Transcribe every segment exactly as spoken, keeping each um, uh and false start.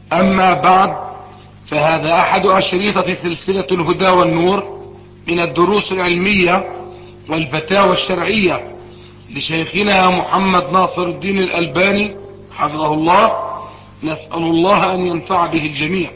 أما بعد، فهذا أحد أشريطة سلسلة الهدى والنور من الدروس العلمية والفتاوى الشرعية لشيخنا محمد ناصر الدين الألباني حفظه الله. نسأل الله أن ينفع به الجميع.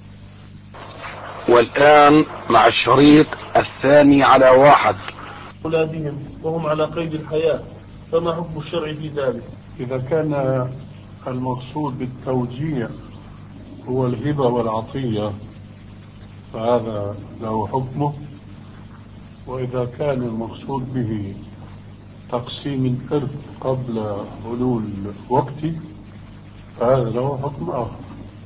والآن مع الشريط الثاني على واحد. أولادهم وهم على قيد الحياة، فما حكم الشرع في ذلك؟ إذا كان المقصود بالتوجيه هو الهبة والعطية فهذا له حكمه، وإذا كان المقصود به تقسيم الإرث قبل حلول وقته فهذا له حكم آخر.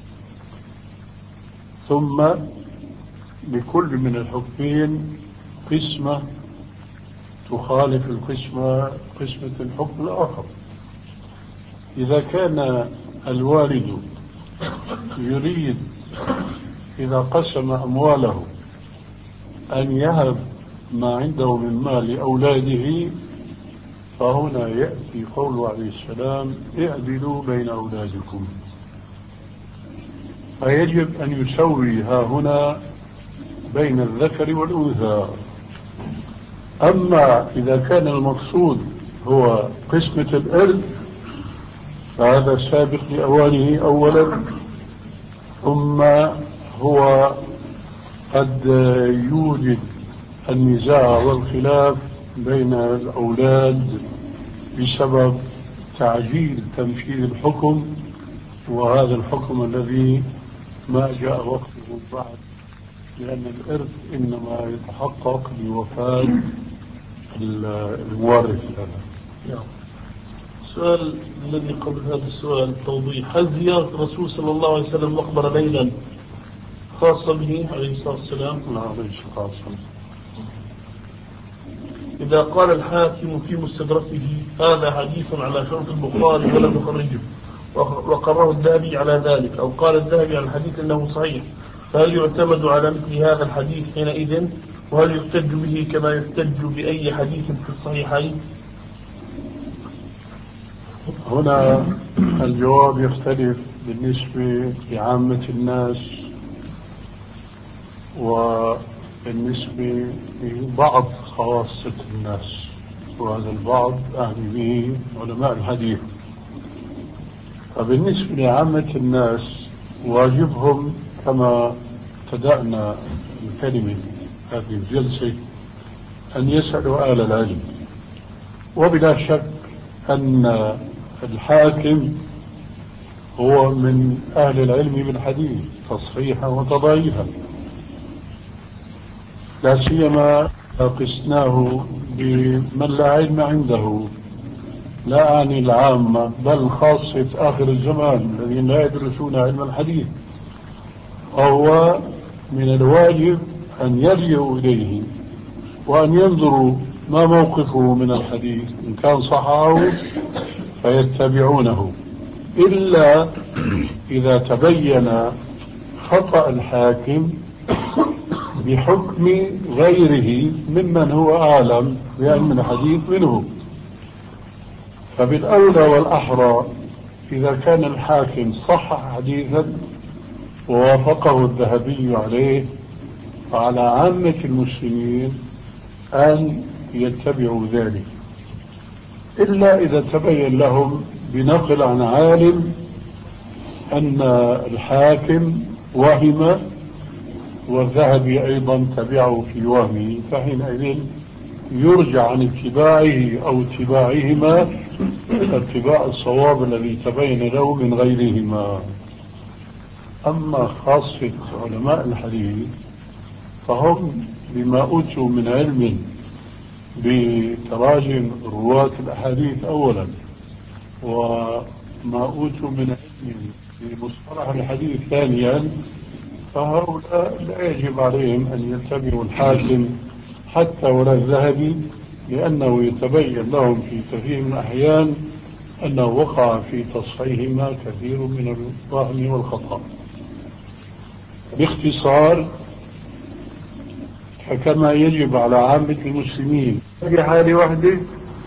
ثم لكل من الحكمين قسمة تخالف القسمة قسمة الحكم الآخر. إذا كان الوالد يريد إذا قسم أمواله أن يهب ما عنده من مال لأولاده، فهنا يأتي قوله عليه السلام: اعدلوا بين أولادكم. فيجب أن يسوي ها هنا بين الذكر والأنثى. أما إذا كان المقصود هو قسمة الإرث فهذا سابق لأوانه أولا، ثم هو قد يوجد النزاع والخلاف بين الأولاد بسبب تعجيل تنفيذ الحكم، وهذا الحكم الذي ما جاء وقته بعد، لأن الإرث إنما يتحقق بوفاة المورث له. السؤال الذي قبل هذا السؤال توضيح: هل زيارة الرسول صلى الله عليه وسلم مقبرة ليلا خاصة به عليه الصلاة والسلام؟ لا، ليس خاصة. إذا قال الحاكم في مستدركه هذا حديث على شرط البخاري ولم يخرجه وقرره الذهبي على ذلك، أو قال الذهبي عن الحديث أنه صحيح، فهل يعتمد على مثل هذا الحديث حينئذ؟ وهل يحتج به كما يحتج بأي حديث في الصحيحين؟ هنا الجواب يختلف بالنسبة لعامة الناس وبالنسبة لبعض خواصة الناس، وهذا البعض أعني به علماء الحديث. فبالنسبة لعامة الناس واجبهم كما ابتدأنا الكلمة هذه الجلسة أن يسألوا أهل العلم، وبلا شك أن الحاكم هو من أهل العلم بالحديث تصحيحا وتضعيفا، لا سيما قسناه بمن لا علم عنده، لا أعني العامة بل خاصة آخر الزمان الذين لا يدرسون علم الحديث. وهو من الواجب أن يرجعوا إليه وأن ينظروا ما موقفه من الحديث، إن كان صححه فيتبعونه، إلا إذا تبين خطأ الحاكم بحكم غيره ممن هو أعلم بعلم الحديث منه. فبالأولى والأحرى إذا كان الحاكم صحح حديثا ووافقه الذهبي عليه، فعلى عامة المسلمين أن يتبعوا ذلك، إلا إذا تبين لهم بنقل عن عالم أن الحاكم وهم والذهبي أيضا تبعه في وهمه، فحينئذ يرجع عن اتباعه أو اتباعهما اتباع الصواب الذي تبين له من غيرهما. أما خاصة علماء الحديث فهم بما أوتوا من علم بتراجم رواة الأحاديث أولا، وما أوتوا من علم بمصطلح الحديث ثانيا، فهؤلاء لا يجب عليهم أن يتبعوا الحاكم حتى ولا الذهبي، لأنه يتبين لهم في كثير من الأحيان أنه وقع في تصحيحهما كثير من الوهم والخطأ. باختصار، فكما يجب على عامة المسلمين في حال وحده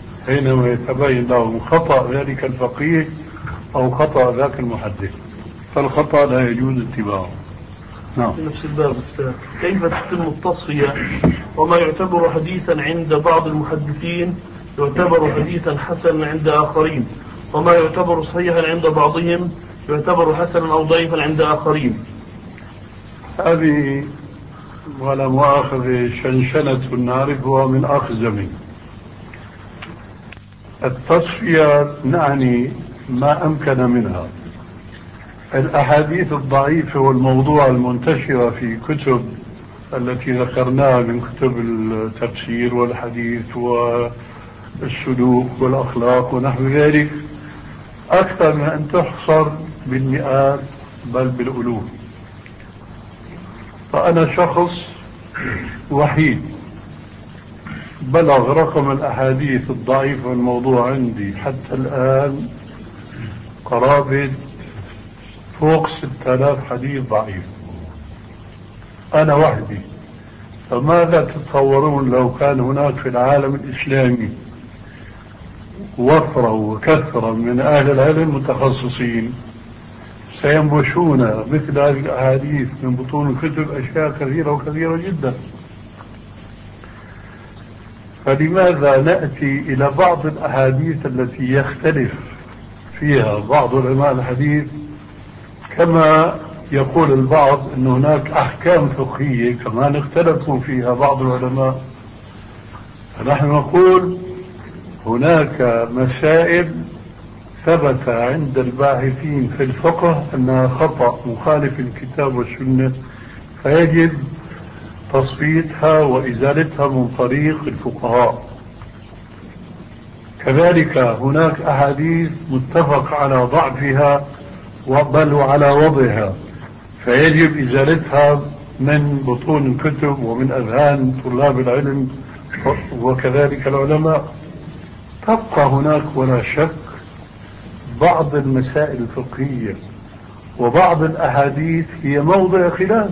حينما يتبين لهم خطأ ذلك الفقيه أو خطأ ذاك المحدث. فالخطأ لا يجوز اتباعه. نعم. في نفس الباب كيف تتم التصفية؟ وما يعتبر حديثا عند بعض المحدثين يعتبر حديثا حسنا عند آخرين، وما يعتبر صحيحا عند بعضهم يعتبر حسنا أو ضعيفا عند آخرين. هذه ولا مؤاخذة شنشنة نعرفها من أخزم. التصفية نعني ما أمكن منها. الأحاديث الضعيفة والموضوع المنتشرة في كتب التي ذكرناها من كتب التفسير والحديث والسلوك والأخلاق ونحو ذلك أكثر من أن تحصر بالمئات بل بالألوف. فأنا شخص وحيد بلغ رقم الأحاديث الضعيفة والموضوع عندي حتى الآن قرابة فوق ستة آلاف حديث ضعيف، أنا وحدي. فماذا تتصورون لو كان هناك في العالم الإسلامي وفرة وكثرة من أهل العلم متخصصين سينبشون مثل هذه الأحاديث من بطون الكتب أشياء كثيرة وكثيرة جدا. فلماذا نأتي إلى بعض الأحاديث التي يختلف فيها بعض علماء الحديث، كما يقول البعض أن هناك أحكام فقهية كمان اختلفوا فيها بعض العلماء، فنحن نقول هناك مسائل ثبت عند الباحثين في الفقه أنها خطأ مخالف الكتاب والسنة، فيجب تصفيتها وإزالتها من طريق الفقهاء. كذلك هناك أحاديث متفق على ضعفها بل وعلى وضعها، فيجب إزالتها من بطون الكتب ومن أذهان طلاب العلم وكذلك العلماء. تبقى هناك ولا شك بعض المسائل الفقهية وبعض الأحاديث هي موضع خلاف،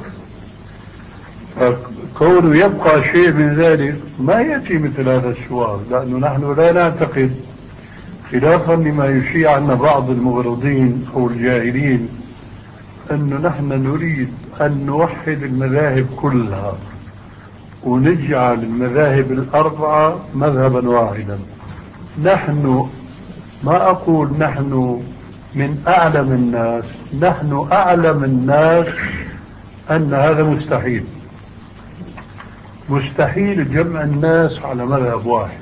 فكونه يبقى شيء من ذلك ما يأتي مثل هذا السؤال، لأنه نحن لا نعتقد خلافا لما يشيع عنا بعض المغرضين أو الجاهلين أنه نحن نريد أن نوحد المذاهب كلها ونجعل المذاهب الأربعة مذهبا واحدا. نحن ما أقول نحن من أعلم الناس، نحن أعلم الناس أن هذا مستحيل. مستحيل جمع الناس على مذهب واحد،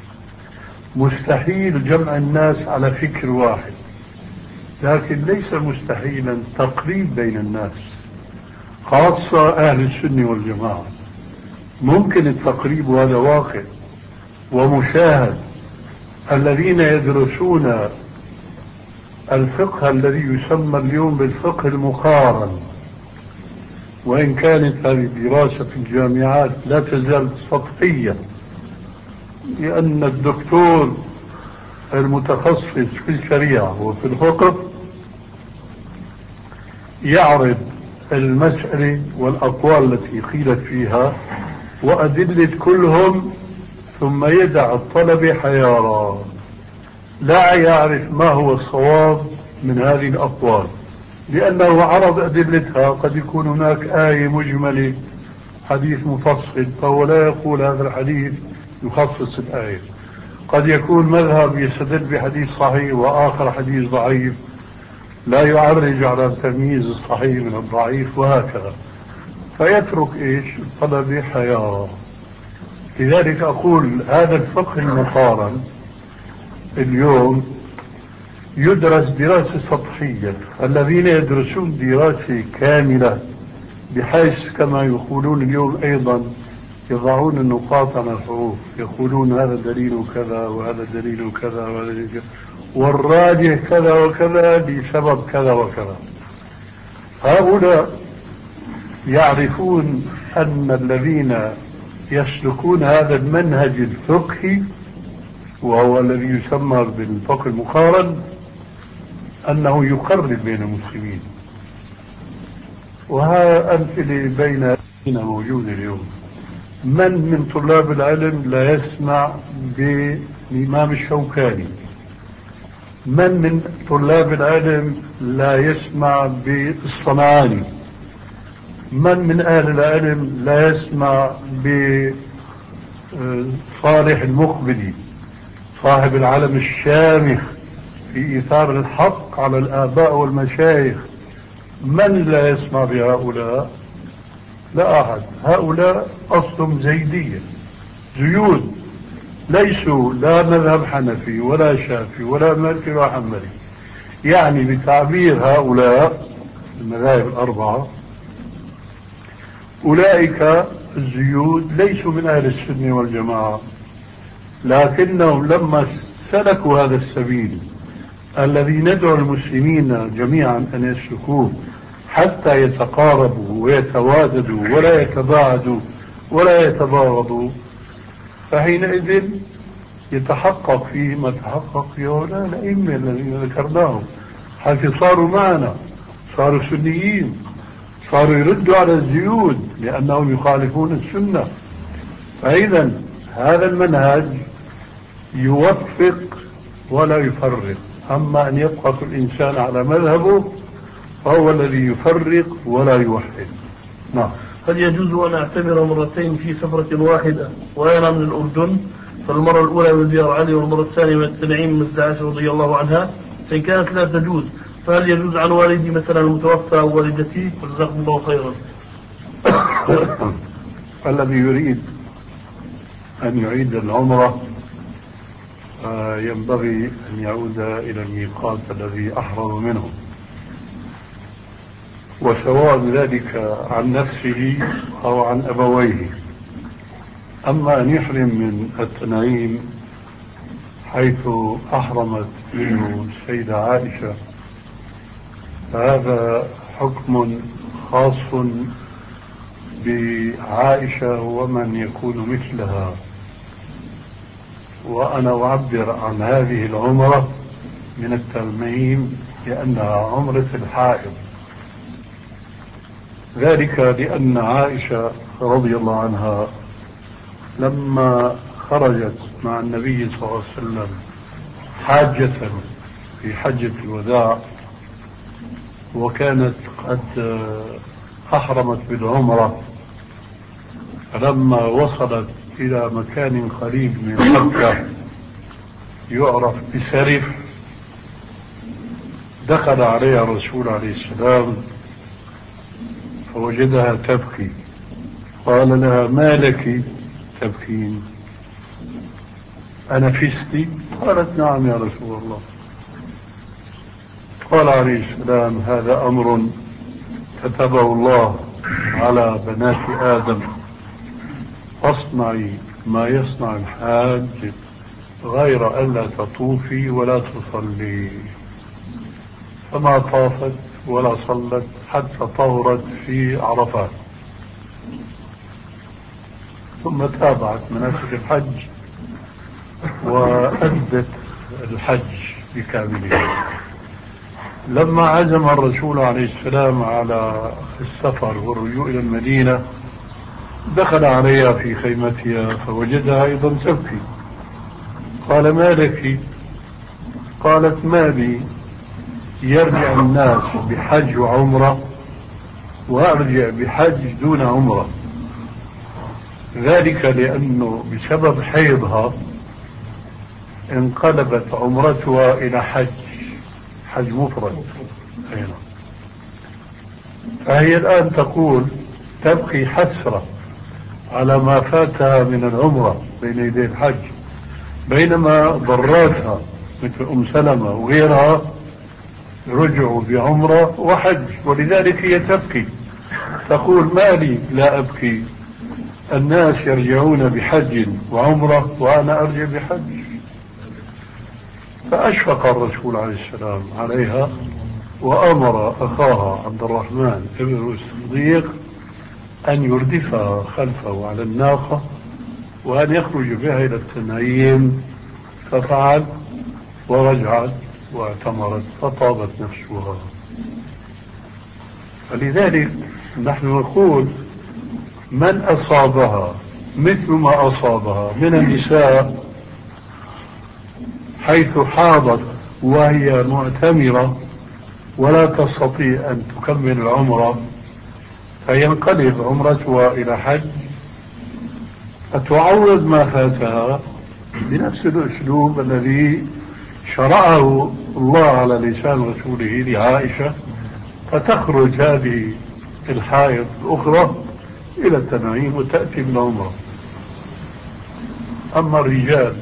مستحيل جمع الناس على فكر واحد، لكن ليس مستحيلا تقريب بين الناس، خاصة أهل السنة والجماعة. ممكن التقريب، وهذا واقع ومشاهد. الذين يدرسون الفقه الذي يسمى اليوم بالفقه المقارن، وإن كانت هذه الدراسة في الجامعات لا تزال سطحية، لأن الدكتور المتخصص في الشريعة وفي الفقه يعرض المسألة والأقوال التي قيلت فيها وأدلة كلهم، ثم يدع الطلبة حيارى لا يعرف ما هو الصواب من هذه الأقوال، لأنه عرض أدلتها. قد يكون هناك آية مجملة، حديث مفصل، فهو لا يقول هذا الحديث يخصص الآية. قد يكون مذهب يستدل بحديث صحيح وآخر حديث ضعيف، لا يعرج على تمييز الصحيح من الضعيف، وهكذا. فيترك إيش الطلبة حيارى. لذلك أقول هذا الفقه المقارن اليوم يدرس دراسة سطحية. الذين يدرسون دراسة كاملة بحيث كما يقولون اليوم أيضا يضعون النقاط على الحروف، يقولون هذا دليل كذا وهذا دليل كذا وهذا دليل كذا والراجح كذا وكذا بسبب كذا وكذا. هؤلاء يعرفون أن الذين يسلكون هذا المنهج الفقهي وهو الذي يسمى بالفقه المقارن أنه يقرب بين المسلمين. وها أمثلة بين موجودة اليوم. من من طلاب العلم لا يسمع بالإمام الشوكاني من من طلاب العلم لا يسمع بالصنعاني؟ من من أهل العلم لا يسمع بصالح المقبلي صاحب العلم الشامخ في إيثار الحق على الآباء والمشايخ؟ من لا يسمع بهؤلاء؟ لا أحد. هؤلاء أصلهم زيدية، زيود، ليسوا لا مذهب حنفي ولا شافعي ولا مالكي ولا حنبلي. يعني بتعبير هؤلاء المذاهب الأربعة، أولئك الزيود ليسوا من أهل السنة والجماعة، لكنهم لما سلكوا هذا السبيل الذي ندعو المسلمين جميعا أن يسلكوه حتى يتقاربوا ويتواددوا ولا يتباعدوا ولا يتباغضوا، فحينئذ يتحقق فيه ما تحقق فيه هؤلاء الأئمة الذين ذكرناهم، حيث صاروا معنا، صاروا سنيين، صاروا يردوا على الزيود لأنهم يخالفون السنة. فإذا هذا المنهج يوفق ولا يفرق، أما أن يبقى الإنسان على مذهبه فهو الذي يفرق ولا يوحد. نعم. هل يجوز أن أعتمر مرتين في سفرة واحدة وأنا من الأردن، فالمرة الأولى من ديار علي والمرة الثانية من التنعيم من عائشة رضي الله عنها؟ فإن كانت لا تجوز فهل يجوز عن والدي مثلا المتوفى أو والدتي؟ جزاكم الله خيرا. الذي يريد أن يعيد العمرة ينبغي أن يعود إلى الميقات الذي أحرم منه، وسواء ذلك عن نفسه أو عن أبويه. أما أن يحرم من التنعيم حيث أحرمت منه السيدة عائشة فهذا حكم خاص بعائشة ومن يكون مثلها، وأنا أعبر عن هذه العمرة من التنعيم لأنها عمرة الحائض، ذلك لأن عائشة رضي الله عنها لما خرجت مع النبي صلى الله عليه وسلم حاجة في حجة الوداع وكانت قد أحرمت بالعمرة، فلما وصلت إلى مكان قريب من مكة يعرف بسرف دخل عليها الرسول عليه السلام فوجدها تبكي، قال لها: ما لك تبكين؟ أنفستي؟ قالت: نعم يا رسول الله. قال عليه السلام: هذا أمر كتبه الله على بنات آدم، فاصنعي ما يصنع الحاج غير ألا تطوفي ولا تصلي. فما طافت ولا صلت حتى طهرت في عرفات، ثم تابعت مناسك الحج وأدت الحج بكامله. لما عزم الرسول عليه السلام على السفر والرجوع إلى المدينة دخل عليها في خيمتها فوجدها أيضا تبكي، قال: ما لك؟ قالت: ما بي يرجع الناس بحج وعمرة وأرجع بحج دون عمرة، ذلك لأنه بسبب حيضها انقلبت عمرتها إلى حج حج مفرد. فهي الآن تقول تبقي حسرة على ما فاتها من العمرة بين يدي الحج، بينما ضراتها مثل أم سلمة وغيرها رجعوا بعمرة وحج، ولذلك هي تبكي تقول: ما لي لا أبكي، الناس يرجعون بحج وعمرة وأنا أرجع بحج. فأشفق الرسول عليه السلام عليها وأمر أخاها عبد الرحمن بن الصديق أن يردفها خلفه على الناقة وأن يخرج بها إلى التنعيم، ففعل ورجعت واعتمرت فطابت نفسها. فلذلك نحن نقول: من أصابها مثل ما أصابها من النساء حيث حاضت وهي معتمرة ولا تستطيع أن تكمل العمرة فينقلب عمرتها إلى حج فتعوض ما فاتها بنفس الأسلوب الذي شرعه الله على لسان رسوله لعائشة، فتخرج هذه الحائض الأخرى إلى التنعيم وتأتي بالعمرة. أما الرجال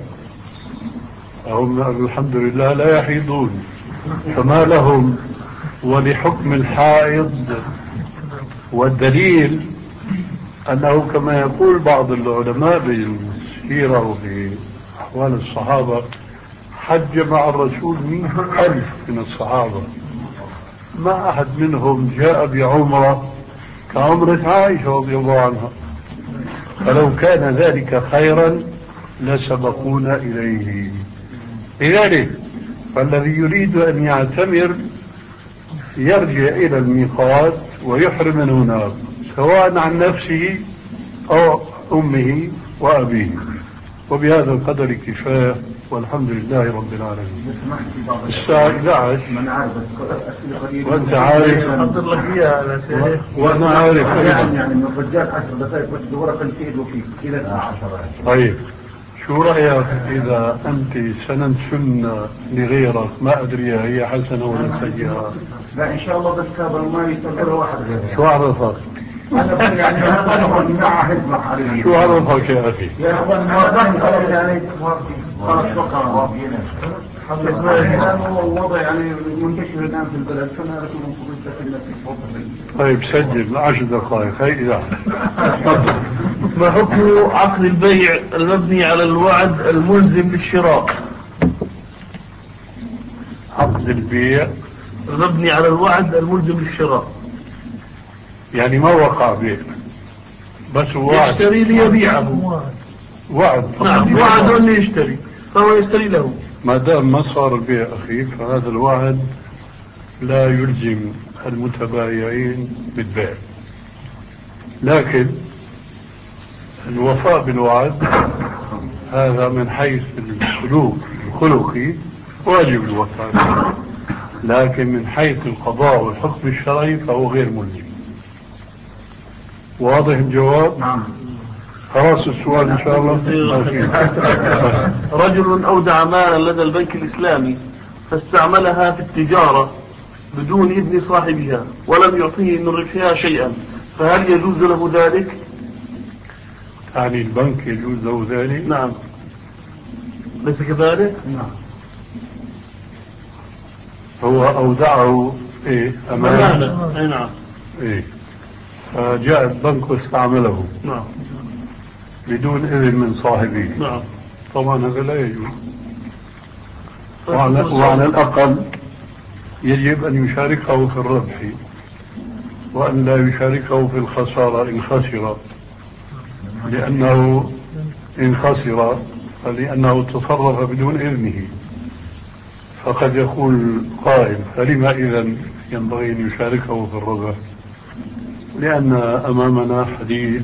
هم الحمد لله لا يحيضون، فما لهم ولحكم الحائض. والدليل أنه كما يقول بعض العلماء بالسيرة وفي أحوال الصحابة حج مع الرسول مئة ألف من الصحابة، ما أحد منهم جاء بعمرة كعمرة عائشة رضي الله عنها، فلو كان ذلك خيرا لسبقونا إليه. لذلك فالذي يريد أن يعتمر يرجع إلى الميقات ويحرم من هناك سواء عن نفسه أو أمه وأبيه. وبهذا القدر كفاية، والحمد لله رب العالمين. الساعة إحدى عشر وأنت عارف وأنا عارف يعني من الرجال عشر دقائق بس بورق الكيد وفيك إلى عشرة. طيب شو رأيك إذا أنت سنن سنة لغيرك ما أدري هي حسنة ولا سيئة؟ لا إن شاء الله بالكابر ما يتبرها واحد غيره. شو عرفك؟ أنا يعني أنا ما عهد مع عليه. شو عرفك يا أخي؟ يا أخوان ما خلاص يعني خلاص بقى هذا الوضع يعني منتشر الآن في البلد، فما لكم المفروض تتكلم. طيب سجل عشر دقائق هاي إذا ما حكم عقد البيع المبني على الوعد الملزم للشراء؟ عقد البيع المبني على الوعد الملزم للشراء يعني ما وقع بيع بس وعد يشتري ليبيعه. وعد نعم وعد أن يشتري فهو يشتري له. ما دام ما صار البيع أخي فهذا الوعد لا يلزم المتبايعين بالبيع، لكن الوفاء بالوعد هذا من حيث السلوك الخلقي واجب الوفاء به، لكن من حيث القضاء والحكم الشرعي فهو غير ملزم. واضح الجواب؟ نعم. خلاص السؤال إن شاء الله. رجل أودع مالا لدى البنك الإسلامي فاستعملها في التجارة بدون إذن صاحبها ولم يعطيه من ربحها شيئا، فهل يجوز له ذلك؟ يعني البنك يجوز له ذلك؟ نعم. ليس كذلك؟ نعم. هو أودعه إيه أمانة. أي نعم. إيه فجاء البنك واستعمله نعم بدون إذن من صاحبه. نعم. طبعا هذا لا يجوز، وعلى, وعلى الأقل يجب أن يشاركه في الربح وأن لا يشاركه في الخسارة إن خسر، لأنه إن خسر فلأنه تصرف بدون إذنه. فقد يقول قائل فلما إذن ينبغي أن يشاركه في الربح؟ لأن أمامنا حديث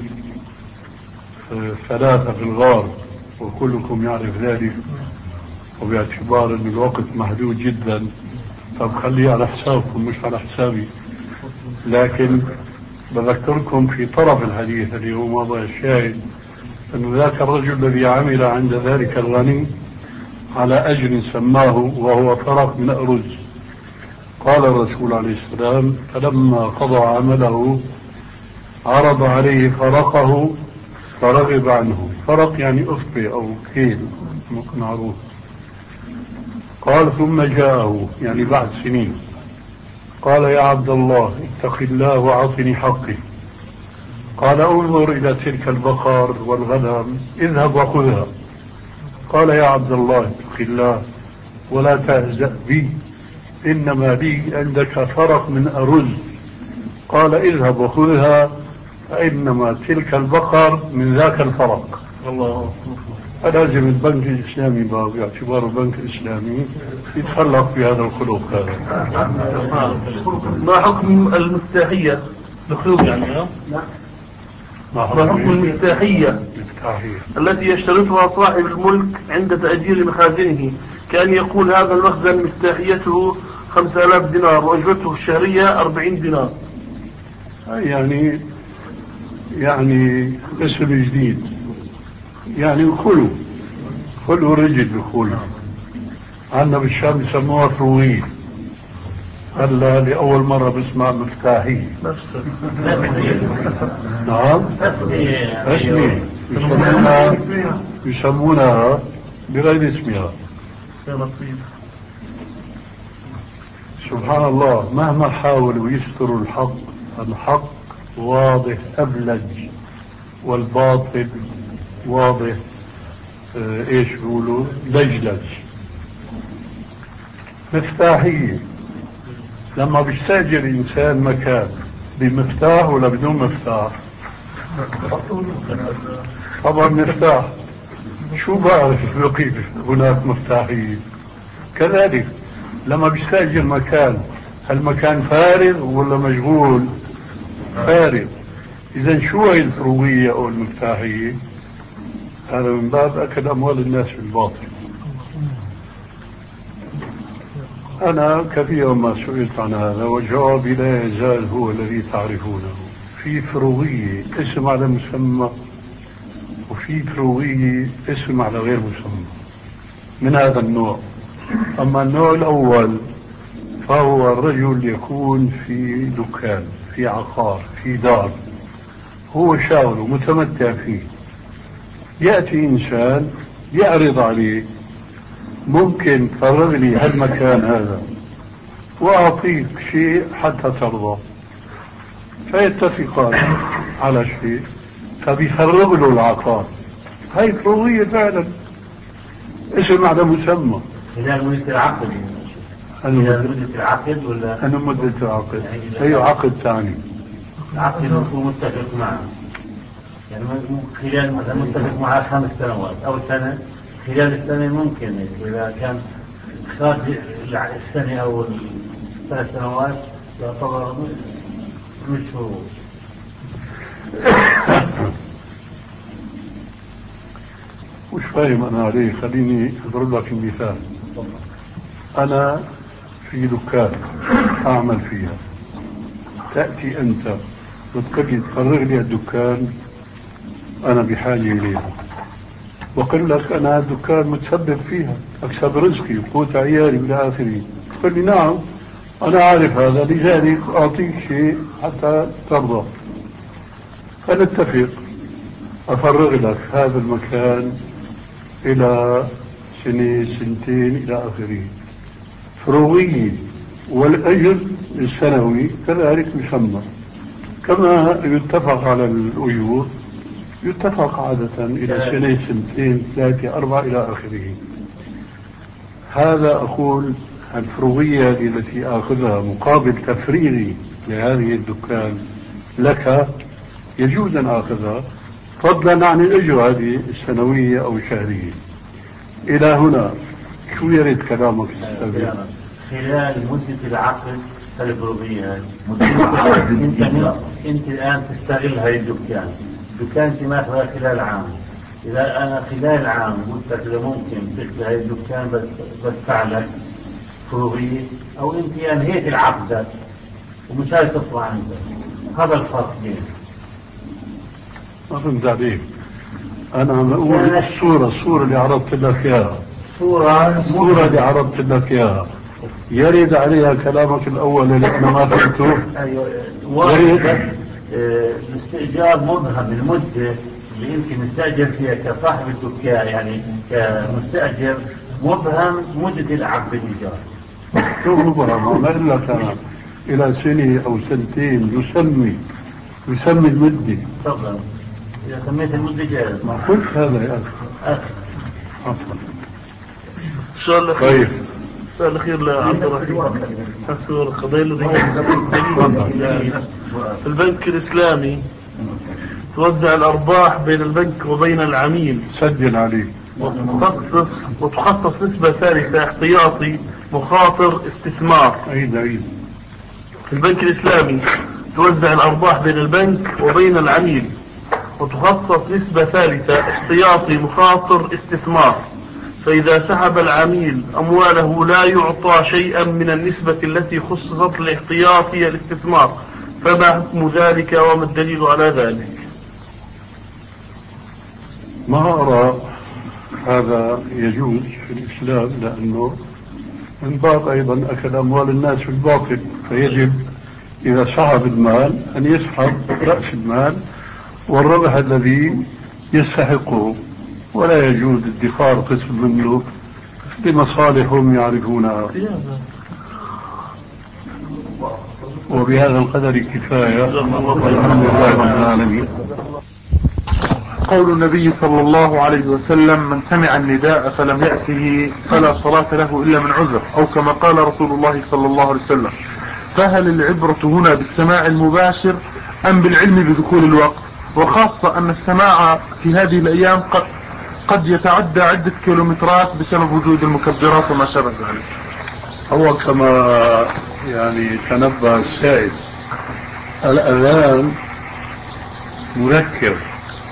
ثلاثة في الغار وكلكم يعرف ذلك، وباعتبار أن الوقت محدود جدا فبخليه على حسابكم مش على حسابي، لكن بذكركم في طرف الحديث اللي هو موضوع الشاهد أن ذاك الرجل الذي عمل عند ذلك الغني على أجر سماه وهو فرق من أرز. قال الرسول عليه السلام فلما قضى عمله عرض عليه فرقه فرغب عنه. فرق يعني أفقي أو كيل معروف. قال ثم جاءه يعني بعد سنين قال يا عبد الله اتق الله وعطني حقي. قال انظر إلى تلك البقر والغنم اذهب وخذها. قال يا عبد الله اتق الله ولا تهزأ بي إنما لي عندك فرق من أرز. قال اذهب وخذها فإنما تلك البقر من ذاك الفرق. الله. فلازم البنك الإسلامي باعتباره بنك إسلامي يتخلق في هذا الخلق هذا. ما حكم المفتاحية الخلق يعني ها؟ ما حكم المفتاحية التي يشترطها صاحب الملك عند تأجير مخازنه كان يقول هذا المخزن مفتاحيته خمسة آلاف دينار وأجرته الشهرية أربعين دينار. يعني يعني اسم جديد، يعني خلو خلو رجل بخلو. عندنا بالشام يسموها فروية. هلا لأول مرة بسمع مفتاحي. نعم اسمي يسمونها يسمونها بغير اسمها. سبحان الله، مهما حاولوا يستروا الحق، الحق واضح أبلج والباطل واضح اه ايش بيقولوا لجلج. مفتاحية، لما بيستأجر إنسان مكان بمفتاح ولا بدون مفتاح؟ طبعا مفتاح. شو بعرف بقي هناك مفتاحية. كذلك لما بيستأجر مكان، هالمكان فارغ ولا مشغول؟ فارغ. إذا شو هي الفروية أو المفتاحية؟ هذا من باب أكل أموال الناس بالباطل. أنا كثيرا ما سئلت عن هذا وجوابي لا يزال هو الذي تعرفونه. في فروية اسم على مسمى، وفي فروية اسم على غير مسمى من هذا النوع. أما النوع الأول فهو الرجل يكون في دكان، في عقار، في دار، هو شاغل متمتع فيه. يأتي إنسان يعرض عليه ممكن فرغ لي هالمكان هذا وأعطيك شيء حتى ترضى، فيتفقان على شيء فبيفرغ له العقار. هاي فروية فعلا، اسم على مسمى. إذا مدة العقد إذا مدة العقد ولا أنا مدة العقد أي عقد ثاني؟ العقد يكون متفق معه، يعني خلال مثلا متفق معه خمس سنوات أو سنة، خلال السنة ممكن إذا كان خارج السنة أو الثلاث سنوات يعتبر مش فروض. مش فاهم أنا عليه. خليني أضرب لك المثال. أنا في دكان أعمل فيها، تأتي أنت وتقول لي تفرغ لي الدكان، أنا بحاجة إليها، وقل لك أنا الدكان متسبب فيها، أكسب رزقي وقوت عيالي إلى آخره. تقول لي نعم أنا عارف هذا، لذلك أعطيك شيء حتى ترضى. فنتفق أفرغ لك هذا المكان إلى سنة سنتين إلى آخره. فروية. والأجر السنوي كذلك يسمى، كما يتفق على الأجور يتفق عادة إلى سنة سنتين ثلاثة أربعة إلى آخره. هذا أقول الفروية التي آخذها مقابل تفريغي لهذه الدكان لك يجوز أن آخذها، فضلا عن الأجر هذه السنوية أو الشهرية. إلى هنا شو يريد كلامك تستبيع؟ خلال مدة العقد الفروضية مدة العقد انت, انت الآن تستغل هاي الدكان، الدكان انت ماخذها خلال عام. إذا أنا خلال عام قلت لك ممكن تخلي هاي الدكان بدفع لك فروضية، أو انت أنهيت العقد ومش هاي تطلع عندك، هذا الفرق بين. ما فهمت عليك. أنا عم أقول الصورة الصورة اللي عرضت لك إياها، صورة الصورة اللي عرضت لك إياها يريد عليها كلامك الأول اللي أنا ما فهمته. أيوة واحد الاستئجار مبهم، المدة اللي أنت مستأجر فيها كصاحب الدكان يعني كمستأجر مبهم مدة العقد الإيجار. شو مبهم؟ ما أقول لك أنا إلى سنة أو سنتين يسمي يسمي المدة. تفضل إذا سميت المدة جائز. ما قلت هذا يا أخي. عفوا. السؤال الأخير. طيب. السؤال الأخير لعبد الرحيم. السؤال القضية الذي في البنك الإسلامي توزع الأرباح بين البنك وبين العميل. سجل عليه. وتخصص وتخصص نسبة ثالثة احتياطي مخاطر استثمار. عيد عيد. في البنك الإسلامي توزع الأرباح بين البنك وبين العميل وتخصص نسبة ثالثة احتياطي مخاطر استثمار. فإذا سحب العميل أمواله لا يعطى شيئا من النسبة التي خصصت لاحتياطي الاستثمار، فما حكم ذلك وما الدليل على ذلك؟ ما أرى هذا يجوز في الإسلام، لأنه من باب أيضا أكل أموال الناس بالباطل، فيجب إذا سحب المال أن يسحب رأس المال والربح الذي يستحقه، ولا يجوز ادخار قسم منه لمصالحهم يعرفونها. وبهذا القدر كفاية، والحمد لله رب العالمين. قول النبي صلى الله عليه وسلم: من سمع النداء فلم يأته فلا صلاة له إلا من عذر، أو كما قال رسول الله صلى الله عليه وسلم. فهل العبرة هنا بالسماع المباشر أم بالعلم بدخول الوقت؟ وخاصة أن السماع في هذه الأيام قد, قد يتعدى عدة كيلومترات بسبب وجود المكبرات وما شابه ذلك. هو كما يعني تنبه السائل، الأذان مذكر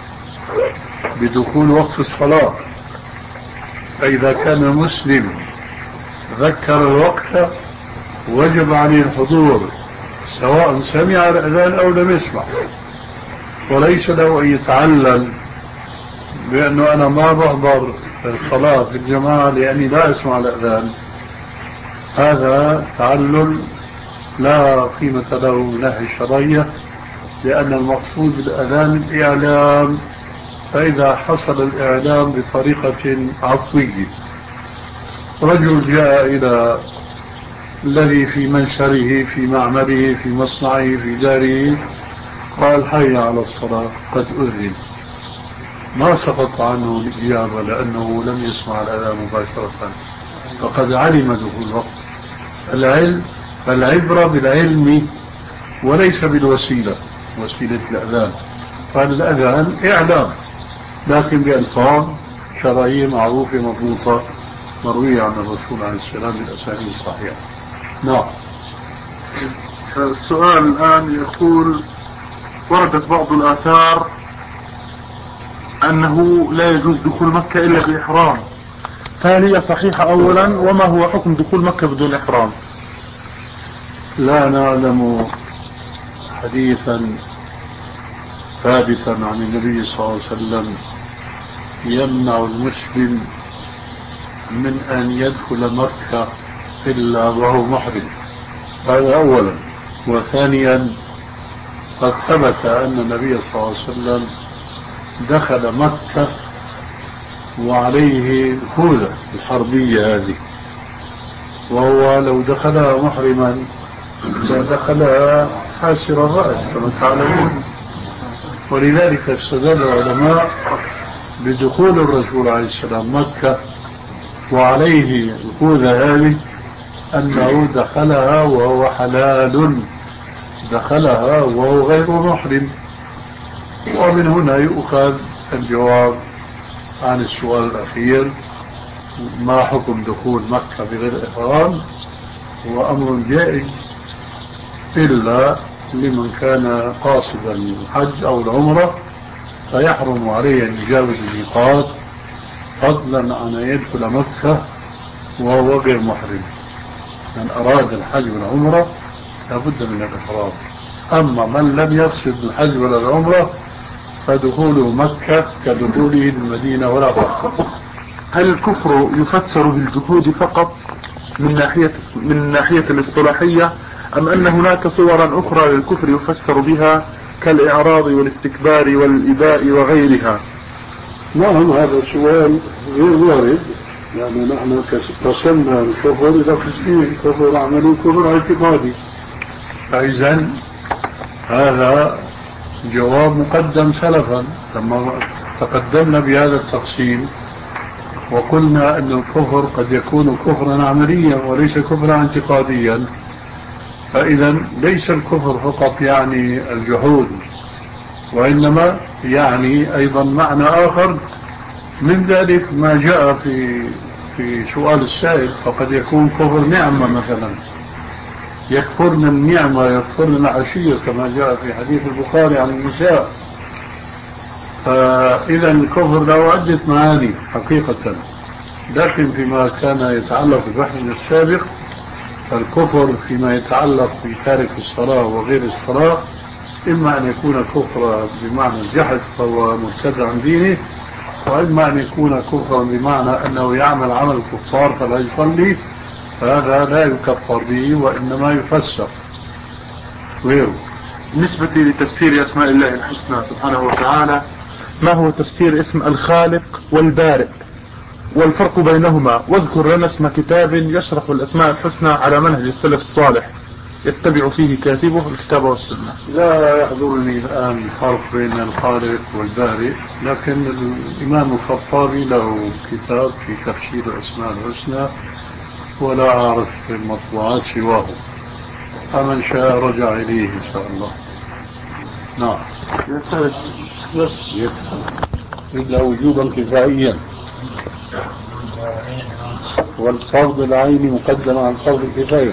بدخول وقت الصلاة، فإذا كان المسلم ذكر الوقت وجب عليه الحضور سواء سمع الأذان أو لم يسمع، وليس له أن يتعلل بأنه أنا ما بحضر الصلاة في الجماعة لأني لا أسمع الأذان. هذا تعلل لا قيمة له من ناحية الشرعية، لأن المقصود بالأذان الإعلام، فإذا حصل الإعلام بطريقة عفوية، رجل جاء إلى الذي في منشره في معمله في مصنعه في داره قال: حي على الصلاة قد أذن، ما سقط عنه الإجابة لأنه لم يسمع الأذان مباشرة، فقد علم دخول الوقت. العلم فالعبرة بالعلم وليس بالوسيلة، وسيلة الأذان، فالأذان إعلام لكن بألفاظ شرعية معروفة مضبوطة مروية عن الرسول عليه السلام بالأسانيد الصحيحة. نعم. السؤال الآن يقول: وردت بعض الآثار أنه لا يجوز دخول مكة إلا بإحرام، فهل هي صحيحة أولا؟ وما هو حكم دخول مكة بدون إحرام؟ لا نعلم حديثا ثابتا عن النبي صلى الله عليه وسلم يمنع المسلم من أن يدخل مكة إلا وهو محرم، هذا أولا. وثانيا قد ثبت أن النبي صلى الله عليه وسلم دخل مكة وعليه الخوذة الحربية هذه، وهو لو دخلها محرما لدخلها حاسر الرأس كما تعلمون. ولذلك استدل العلماء بدخول الرسول عليه السلام مكة وعليه الخوذة هذه أنه دخلها وهو حلال، دخلها وهو غير محرم. ومن هنا يؤخذ الجواب عن السؤال الأخير: ما حكم دخول مكة بغير إحرام؟ هو أمر جائز إلا لمن كان قاصدا الحج أو العمرة، فيحرم عليه أن يجاوز الميقات فضلا عن أن يدخل مكة وهو غير محرم. من أراد الحج والعمرة لابد من الإحرام. أما من لم يقصد الحج ولا العمرة فدخوله مكة كدخوله المدينة ولا فرق. هل الكفر يفسر بالجحود فقط من ناحية من ناحية الاصطلاحية، أم أن هناك صورا أخرى للكفر يفسر بها كالإعراض والاستكبار والإباء وغيرها؟ نعم، هذا سؤال غير وارد، يعني نحن قسمنا الكفر إلى قسمين: كفر عملي وكفر اعتقادي. فإذن هذا جواب مقدم سلفا لما تقدمنا بهذا التقسيم، وقلنا أن الكفر قد يكون كفرا عمليا وليس كفرا اعتقاديا. فإذا ليس الكفر فقط يعني الجحود، وإنما يعني أيضا معنى آخر من ذلك ما جاء في في سؤال السائل. فقد يكون كفر نعمة مثلا، يكفرن النعمة يكفرن العشية كما جاء في حديث البخاري عن النساء. فإذا الكفر له عدة معاني حقيقة، لكن فيما كان يتعلق بالبحث السابق فالكفر فيما يتعلق بتارك الصلاة وغير الصلاة إما أن يكون كفرا بمعنى الجحد فهو مرتد عن دينه، وإما أن يكون كفرا بمعنى أنه يعمل عمل الكفار فلا يصلي، فهذا لا يكفر به وإنما يفسر غيره. بالنسبة لتفسير أسماء الله الحسنى سبحانه وتعالى، ما هو تفسير اسم الخالق والبارئ والفرق بينهما؟ واذكر لنا اسم كتاب يشرح الأسماء الحسنى على منهج السلف الصالح يتبع فيه كاتبه الكتاب والسنة. لا يحضرني الآن الفرق بين الخالق والبارئ، لكن الإمام الخطابي له كتاب في تفسير الأسماء الحسنى ولا أعرف المطبوعات سواه، فمن شاء رجع إليه إن شاء الله. نعم بس إلا وجوبا كفائيا، والفرض العيني مقدم عن فرض الكفاية.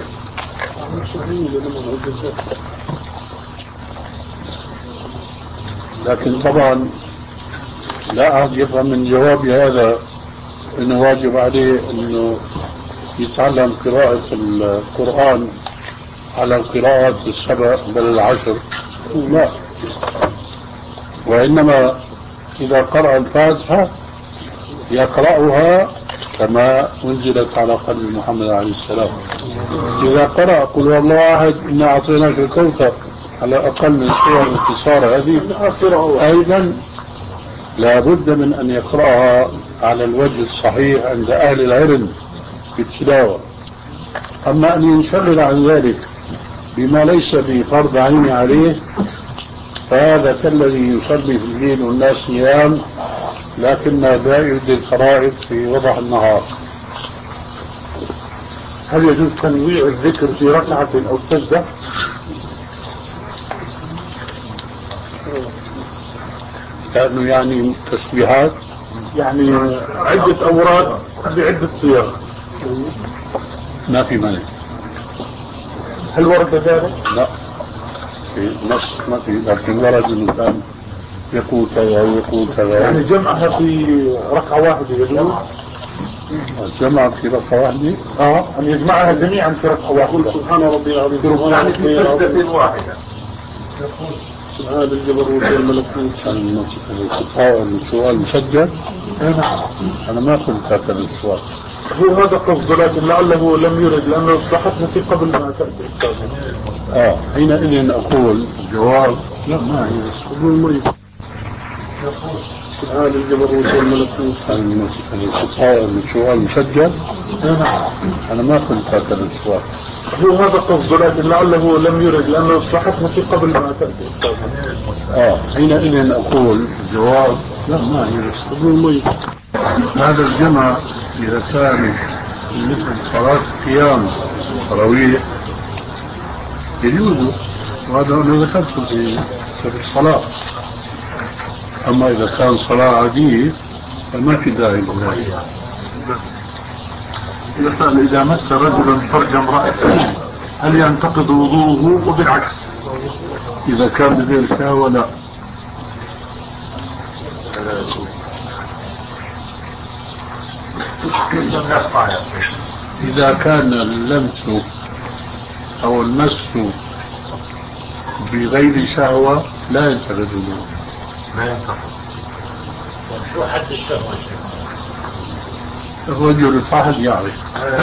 لكن طبعا لا أحد يفهم من جوابي هذا أنه واجب عليه أنه يتعلم قراءة القرآن على القراءات السبع بل العشر، لا، وإنما إذا قرأ الفاتحة يقرأها كما أنزلت على قلب محمد عليه السلام. إذا قرأ قل هو الله أحد إنا أعطيناك الكوثر على أقل من صور الاختصار هذه أيضا لا بد من أن يقرأها على الوجه الصحيح عند أهل العلم في التلاوة. أما أن ينشغل عن ذلك بما ليس بفرض عين عليه فهذا كالذي يصلي في الليل والناس نيام لكن لا يؤدي الفرائض في وضح النهار. هل يجوز تنويع الذكر في ركعة أو سجدة؟ لأنه يعني تسبيحات، يعني عدة أوراد بعدة صيغ، ما في مانع. هل ورد ذلك؟ لا في نص ما في، لكن ورد انه كان يقول كذا ويقول كذا. يعني جمعها في ركعة واحدة يجوز؟ جمع في ركعة واحدة؟ اه أن يجمعها جميعا في ركعة واحدة. سبحان ربي العظيم يعني في سجدة واحدة. سبحان الجبروت والملكوت. السؤال مسجل؟ أنا ما قلت هكذا السؤال. هو هذا قصد، لكن لعله لم يرد لأنه اصبحتنا في قبل ما تأتي. اه حينئذ أقول الجواب لا ما هي بس. سبحان الجبروت والملكوت. السؤال مسجل؟ أنا ما قلت هكذا السؤال. هو هذا قصد، لكن لعله لم يرد لأنه اصبحتنا في قبل ما تأتي. اه حينئذ أقول الجواب لا ما هي بس. هذا الجمع إذا كان مثل صلاة القيام التراويح يجوز، وهذا أنا ذكرته في سبيل الصلاة. أما إذا كان صلاة عادية فما في داعي لذلك. يسأل إذا مس رجل فرج امرأته هل ينتقض وضوءه؟ وبالعكس إذا كان بغير شهوة لا. إذا كان اللمس أو المس بغير شهوة لا ينتقض وضوءه. ما ينتقض. شو حد الشهوة؟ الرجل الفحل يعرف.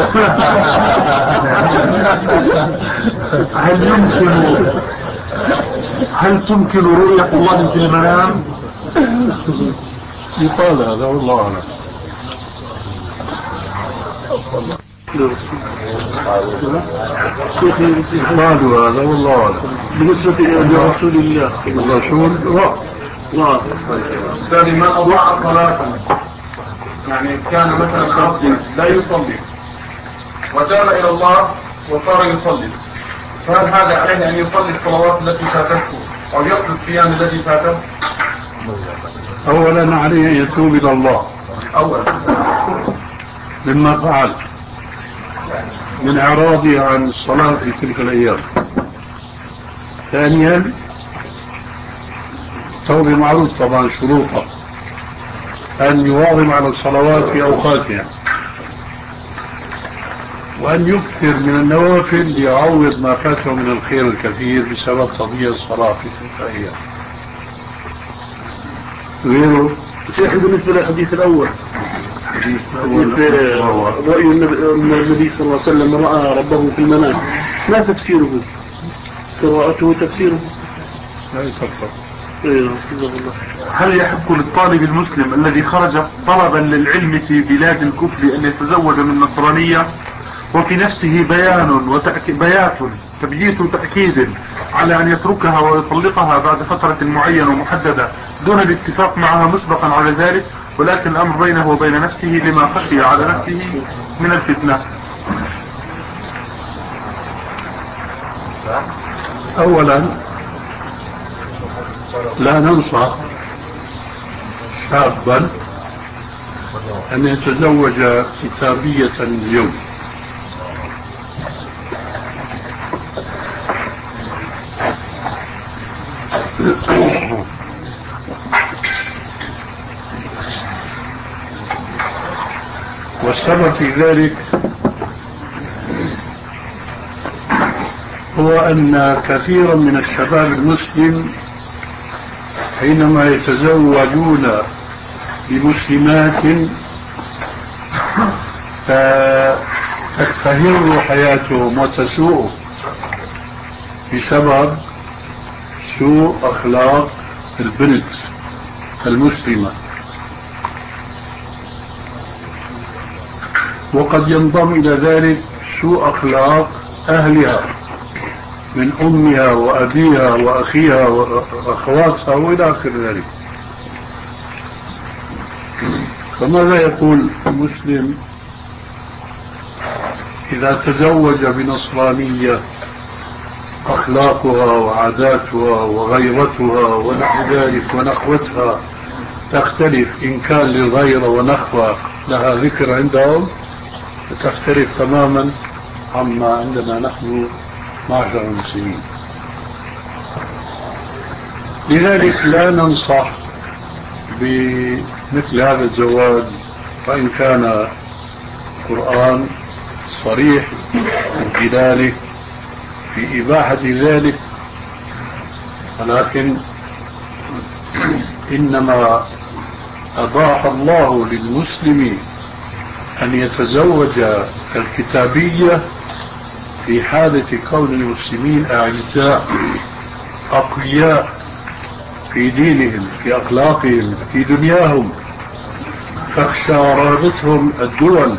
هل يمكن هل تمكن رؤية الله في المنام؟ يقال هذا والله أعلم. قالوا هذا والله أعلم. بالنسبة لرسول الله الرسول الله أستاذ من أضاع صلاة، يعني كان مثلا عاصيا لا يصلي وتاب إلى الله وصار يصلي، فهل هذا عليه أن يصلي الصلوات التي فاتته أو يقضي الصيام الذي فاته؟ أولا عليه أن يتوب إلى الله أولا مما فعل من إعراضه عن الصلاة في تلك الأيام. ثانيا توبة معروف طبعا شروطها أن يواظب على الصلوات في أوقاتها وأن يكثر من النوافل ليعوض ما فاته من الخير الكثير بسبب تضييع الصلاة في الكفاية. غيره شيخ بالنسبة للحديث الأول حديث رأي النبي صلى الله عليه وسلم رأى ربه في المنام، ما تفسيره؟ قراءته تفسيره لا يتفق. هل يحق للطالب المسلم الذي خرج طلبا للعلم في بلاد الكفر أن يتزوج من نصرانية وفي نفسه بيان وبيات تبييت تأكيد على أن يتركها ويطلقها بعد فترة معينة ومحددة دون الاتفاق معها مسبقا على ذلك، ولكن الأمر بينه وبين نفسه لما خشي على نفسه من الفتنة؟ أولا لا ننصح شابا أن يتزوج كتابية اليوم، والسبب في ذلك هو أن كثيرا من الشباب المسلم حينما يتزوجون بمسلمات تكفهر حياتهم وتسوء بسبب سوء أخلاق البنت المسلمة، وقد ينضم إلى ذلك سوء أخلاق أهلها من أمها وأبيها وأخيها وأخواتها وإلى آخر ذلك. فماذا يقول المسلم إذا تزوج بنصرانية أخلاقها وعاداتها وغيرتها ونحو ذلك ونخوتها تختلف، إن كان للغيرة ونخوة لها ذكر عندهم تختلف تماما عما عندنا نحن معشر المسلمين. لذلك لا ننصح بمثل هذا الزواج، وإن كان القرآن صريح في ذلك في إباحة ذلك، ولكن إنما أباح الله للمسلم أن يتزوج الكتابية في حالة كون المسلمين أعزاء أقوياء في دينهم في أخلاقهم في دنياهم، تخشى رابطهم الدول.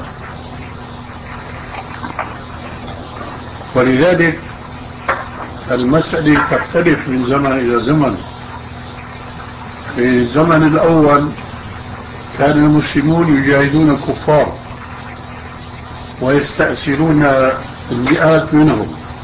ولذلك المسألة تختلف من زمن إلى زمن. في الزمن الأول كان المسلمون يجاهدون الكفار ويستأسرون المئات منهم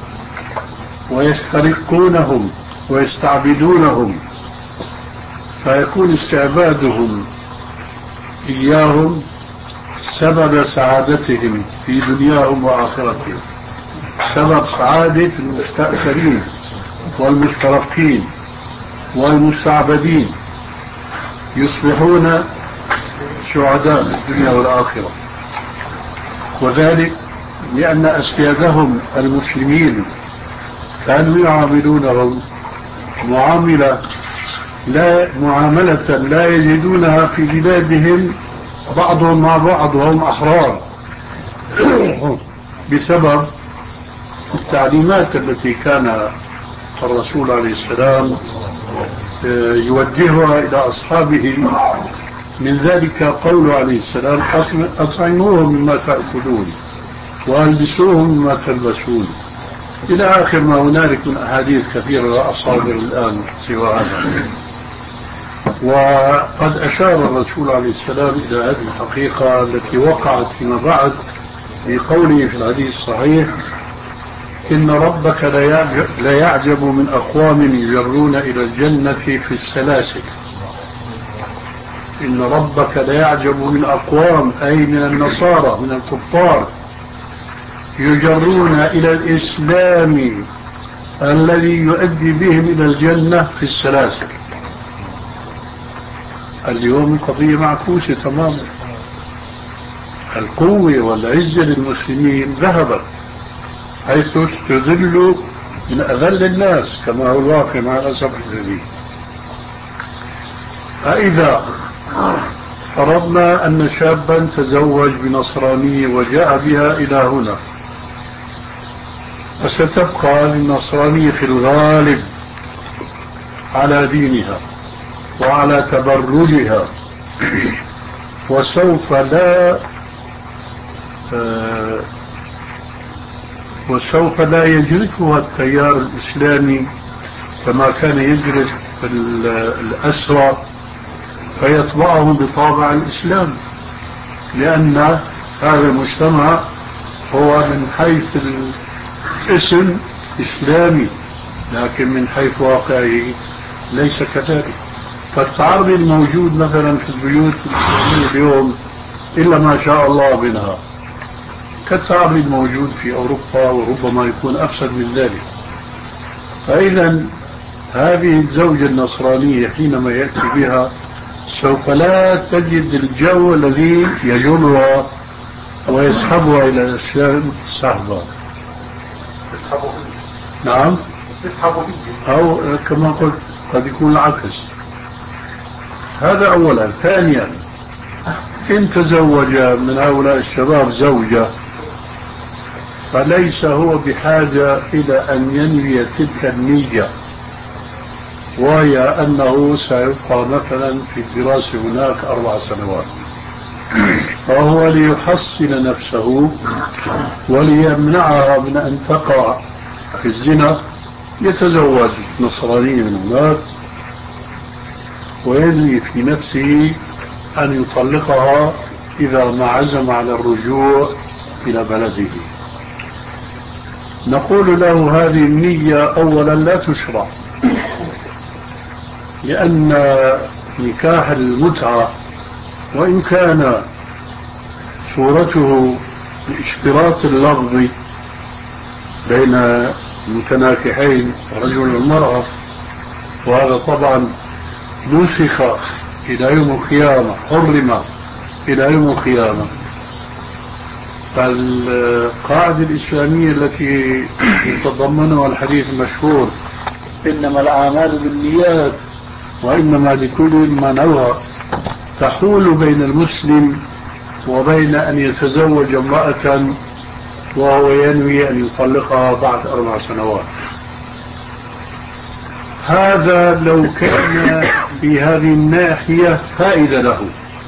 ويسترقونهم ويستعبدونهم، فيكون استعبادهم إياهم سبب سعادتهم في دنياهم وآخرتهم، سبب سعادة المستأسرين والمسترقين والمستعبدين، يصبحون سعداء في الدنيا والآخرة. وذلك لأن أسيادهم المسلمين كانوا يعاملونهم معاملة لا معاملة لا يجدونها في بلادهم بعضهم مع بعض وهم أحرار، بسبب التعليمات التي كان الرسول عليه السلام يوجهها إلى أصحابه. من ذلك قوله عليه السلام: أطعموهم مما تأكلون وألبسوهم مما تلبسون، إلى آخر ما هنالك من أحاديث كثيرة لا أصادر الآن سوى هذا. وقد أشار الرسول عليه السلام إلى هذه الحقيقة التي وقعت فيما بعد بقوله في الحديث الصحيح: إن ربك لا يعجب من أقوام يجرون إلى الجنة في السلاسل. إن ربك لا يعجب من أقوام، أي من النصارى من الكفار، يجرون إلى الإسلام الذي يؤدي بهم إلى الجنة في السلاسل. اليوم القضية معكوسة تماما. القوة والعزة للمسلمين ذهبت، حيث استذلوا من أذل الناس كما هو الواقع مع الأسف الشديد. فإذا فرضنا أن شابا تزوج بنصرانية وجاء بها إلى هنا، فستبقى النصرانية في الغالب على دينها وعلى تبرجها، وسوف لا آه وسوف لا يجرفها التيار الإسلامي كما كان يجرف الأسرى فيطبعهم بطابع الإسلام، لأن هذا المجتمع هو من حيث الاسم إسلامي لكن من حيث واقعه ليس كذلك. فالتعري الموجود مثلا في البيوت الإسلامية اليوم إلا ما شاء الله منها كالتعري الموجود في أوروبا، وربما يكون أفسد من ذلك. فإذا هذه الزوجة النصرانية حينما يأتي بها سوف لا تجد الجو الذي يجرها ويسحبها إلى الإسلام سحبا. نعم، أو كما قلت قد يكون العكس. هذا أولا. ثانيا، إن تزوج من هؤلاء الشباب زوجة فليس هو بحاجة إلى أن ينوي تلك النية، وهي أنه سيبقى مثلا في الدراسة هناك أربع سنوات، فهو ليحصن نفسه وليمنعها من أن تقع في الزنا يتزوج نصرانية من هناك وينوي في نفسه أن يطلقها إذا ما عزم على الرجوع إلى بلده. نقول له هذه النية أولا لا تشرع، لأن نكاح المتعة وإن كان صورته باشتراط اللفظ بين متناكحين رجل والمرأة، وهذا طبعا نسخ إلى يوم القيامة، حرم إلى يوم القيامة. فالقاعدة الإسلامية التي يتضمنها الحديث المشهور إنما الأعمال بالنيات وإنما لكل ما نوى تحول بين المسلم وبين أن يتزوج امرأة وهو ينوي أن يطلقها بعد أربع سنوات. هذا لو كان في هذه الناحية فائدة له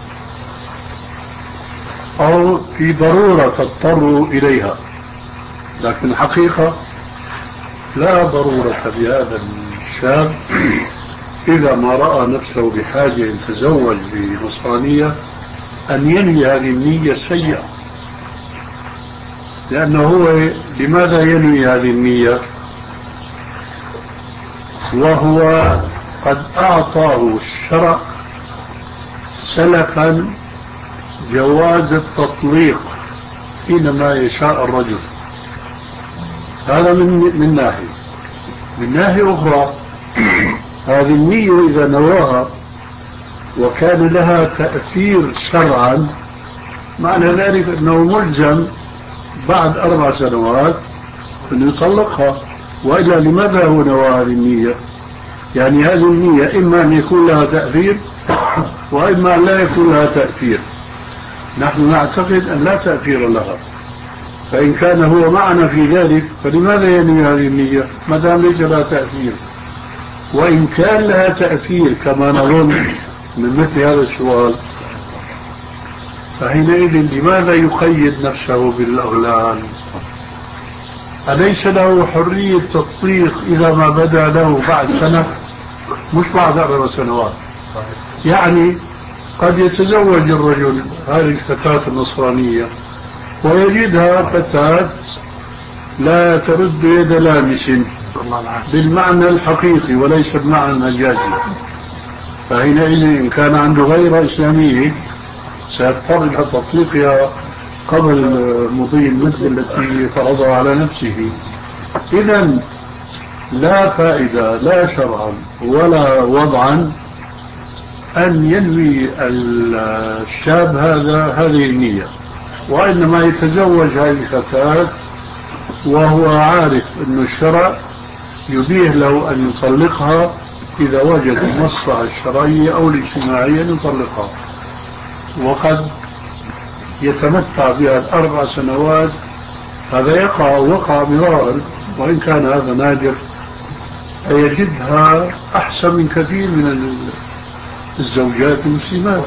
أو في ضرورة تضطر إليها، لكن الحقيقة لا ضرورة بهذا الشاب إذا ما رأى نفسه بحاجة أن يتزوج بنصرانية أن ينوي هذه النية السيئة. لأنه هو لماذا ينوي هذه النية وهو قد أعطاه الشرع سلفا جواز التطليق حينما يشاء الرجل. هذا من من ناحية. من ناحية أخرى هذه النية إذا نواها وكان لها تأثير شرعا معنى ذلك أنه ملزم بعد أربع سنوات أن يطلقها، وإلا لماذا هو نوى هذه النية؟ يعني هذه النية إما أن يكون لها تأثير وإما أن لا يكون لها تأثير. نحن نعتقد أن لا تأثير لها، فإن كان هو معنا في ذلك فلماذا ينوي هذه النية ما دام ليس لها تأثير؟ وإن كان لها تأثير كما نظن من مثل هذا السؤال فحينئذ لماذا يقيد نفسه بالأغلال؟ أليس له حرية تطليق إذا ما بدا له بعد سنة مش بعد أربع سنوات؟ يعني قد يتزوج الرجل هذه الفتاة النصرانية ويجدها فتاة لا ترد يد لامس بالمعنى الحقيقي وليس بمعنى المجازي، فحينئذ إن كان عنده غير إسلامية سيضطر إلى تطليقها قبل مضي المدة التي فرضها على نفسه. إذن لا فائدة لا شرعا ولا وضعا أن ينوي الشاب هذا هذه النية. وإنما يتزوج هذه الفتاة وهو عارف أن الشرع يبيه له أن يطلقها إذا وجد المصلحة الشرعية أو الاجتماعية أن يطلقها، وقد يتمتع بها الأربع سنوات. هذا يقع وقع مرارا، وإن كان هذا نادر، يجدها أحسن من كثير من الزوجات المسلمات.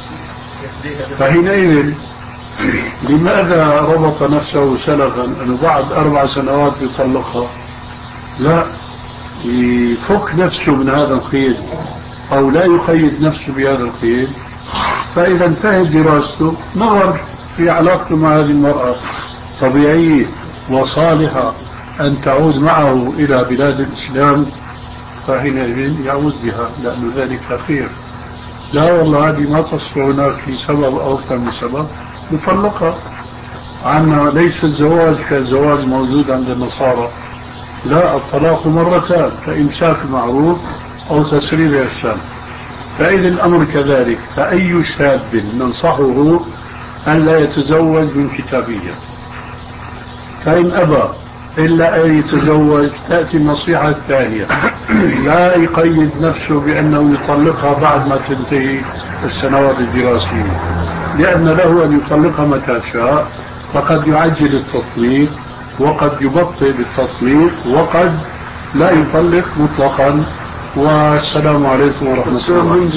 فحينئذ لماذا ربط نفسه سلفا أنه بعد أربع سنوات يطلقها؟ لا، يفك نفسه من هذا القيد أو لا يقيد نفسه بهذا القيد. فإذا انتهت دراسته نظر في علاقته مع هذه المرأة طبيعية وصالحة أن تعود معه إلى بلاد الإسلام، فحينئذ يعود بها، لأن ذلك خير. لا والله هذه ما تصل هناك لسبب أو أكثر من سبب، يطلقها. عنا ليس الزواج كالزواج موجود عند النصارى، لا، الطلاق مرتان، فإمساك معروف أو تسريب إحسان. فإذا الأمر كذلك. فأي شاب ننصحه أن لا يتزوج من كتابية، فإن أبى إلا أن يتزوج تأتي النصيحة الثانية، لا يقيد نفسه بأنه يطلقها بعد ما تنتهي السنوات الدراسية، لأن له أن يطلقها متى شاء، فقد يعجل التطليق وقد يبطئ بالتطليق وقد لا يطلق مطلقا. والسلام عليكم ورحمة الله.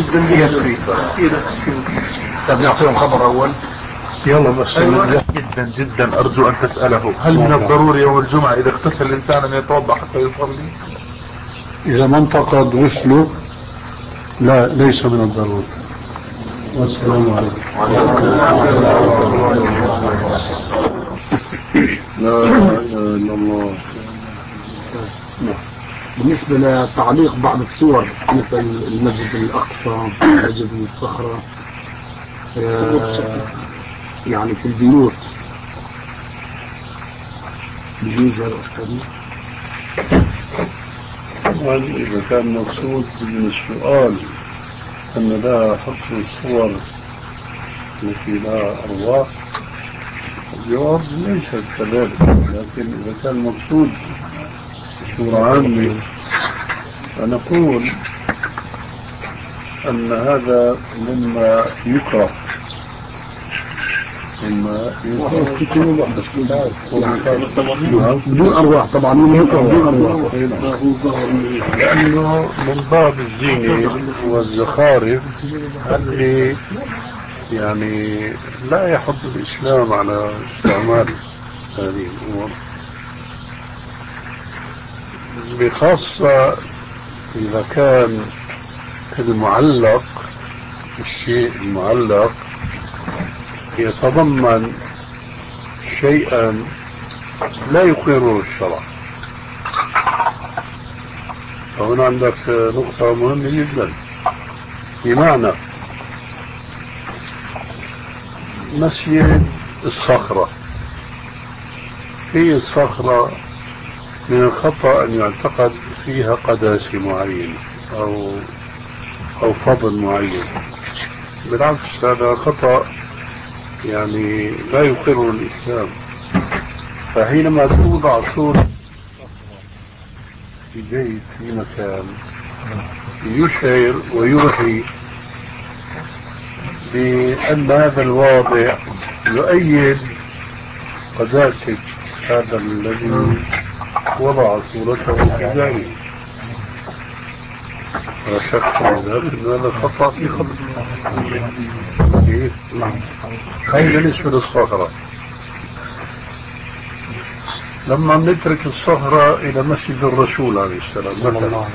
طب نعطيهم خبر أول. يلا بس. أيوة. جدا جدا أرجو أن تسأله، هل من الضروري يوم الجمعة إذا اغتسل الإنسان أن يتوضأ حتى يصلي؟ إذا ما انتقض غسله لا، ليس من الضروري. والسلام عليكم. لا إله إلا الله. بالنسبة لتعليق بعض الصور مثل المسجد الأقصى، مسجد الصخرة، يعني في البيوت، بيجوز هذا الكلام؟ إذا كان مقصود من السؤال أن لا حكم الصور التي لا أرواح، الجواب ليس كذلك. لكن إذا كان مقصود بصورة عامة فنقول أن هذا مما يكره، مما يكره بدون أرواح طبعا، بدون أرواح، لأنه من باب الزينة والزخارف اللي يعني لا يحض الإسلام على استعمال هذه الأمور، بخاصة إذا كان المعلق، الشيء المعلق يتضمن شيئا لا يقره الشرع. فهنا عندك نقطة مهمة جدا، بمعنى مسجد الصخرة، هي الصخرة من الخطأ أن يعتقد فيها قداسة معينة أو أو فضل معين. بالعكس هذا خطأ يعني لا يقر الإسلام. فحينما توضع صورة في بيت في مكان يشعر ويوحي بأن هذا الواضع يؤيد قداسة هذا الذي وضع صورته في ذلك، لا شك من هذا الخطأ في خطأ. هاي بالنسبة للصخرة. لما نترك الصخرة إلى مسجد الرسول عليه السلام مثلا،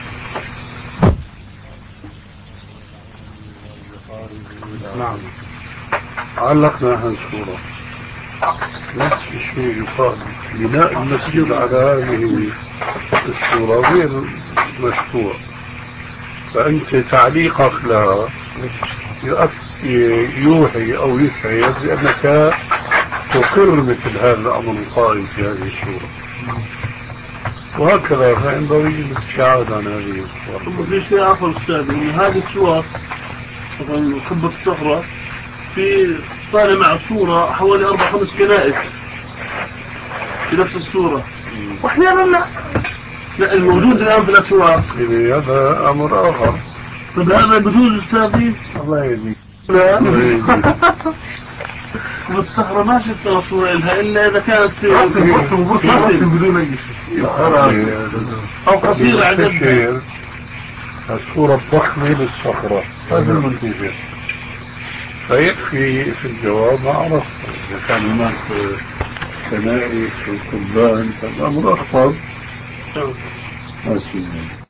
نعم، علقنا هذه الصورة، نفس الشيء يقال. بناء المسجد على هذه الصورة غير مشروع، فأنت تعليقك لها يوحي أو يشعر بأنك تقر مثل هذا الأمر القائم في هذه الصورة، وهكذا. فينبغي الابتعاد عن هذه الصور. ثم في شيء آخر أستاذ، إن هذه الصور مثلا قبة الصخرة في طالع مع صورة حوالي أربع خمس كنائس بنفس الصورة، وأحيانا لا لا الموجود الآن في الأسواق. هذا أمر آخر. طب هذا بجوز أستاذي؟ الله يهديك. لا والصخرة ما شفت صورة لها إلا إذا كانت رسم رسم رسم بدون أي شيء أو قصيرة عدد. الصورة الضخمة للصخرة هذا المنتج. فيكفي في الجواب ما عرفت إذا كان هناك كنائس وقبان فالأمر أخطر. ماشي.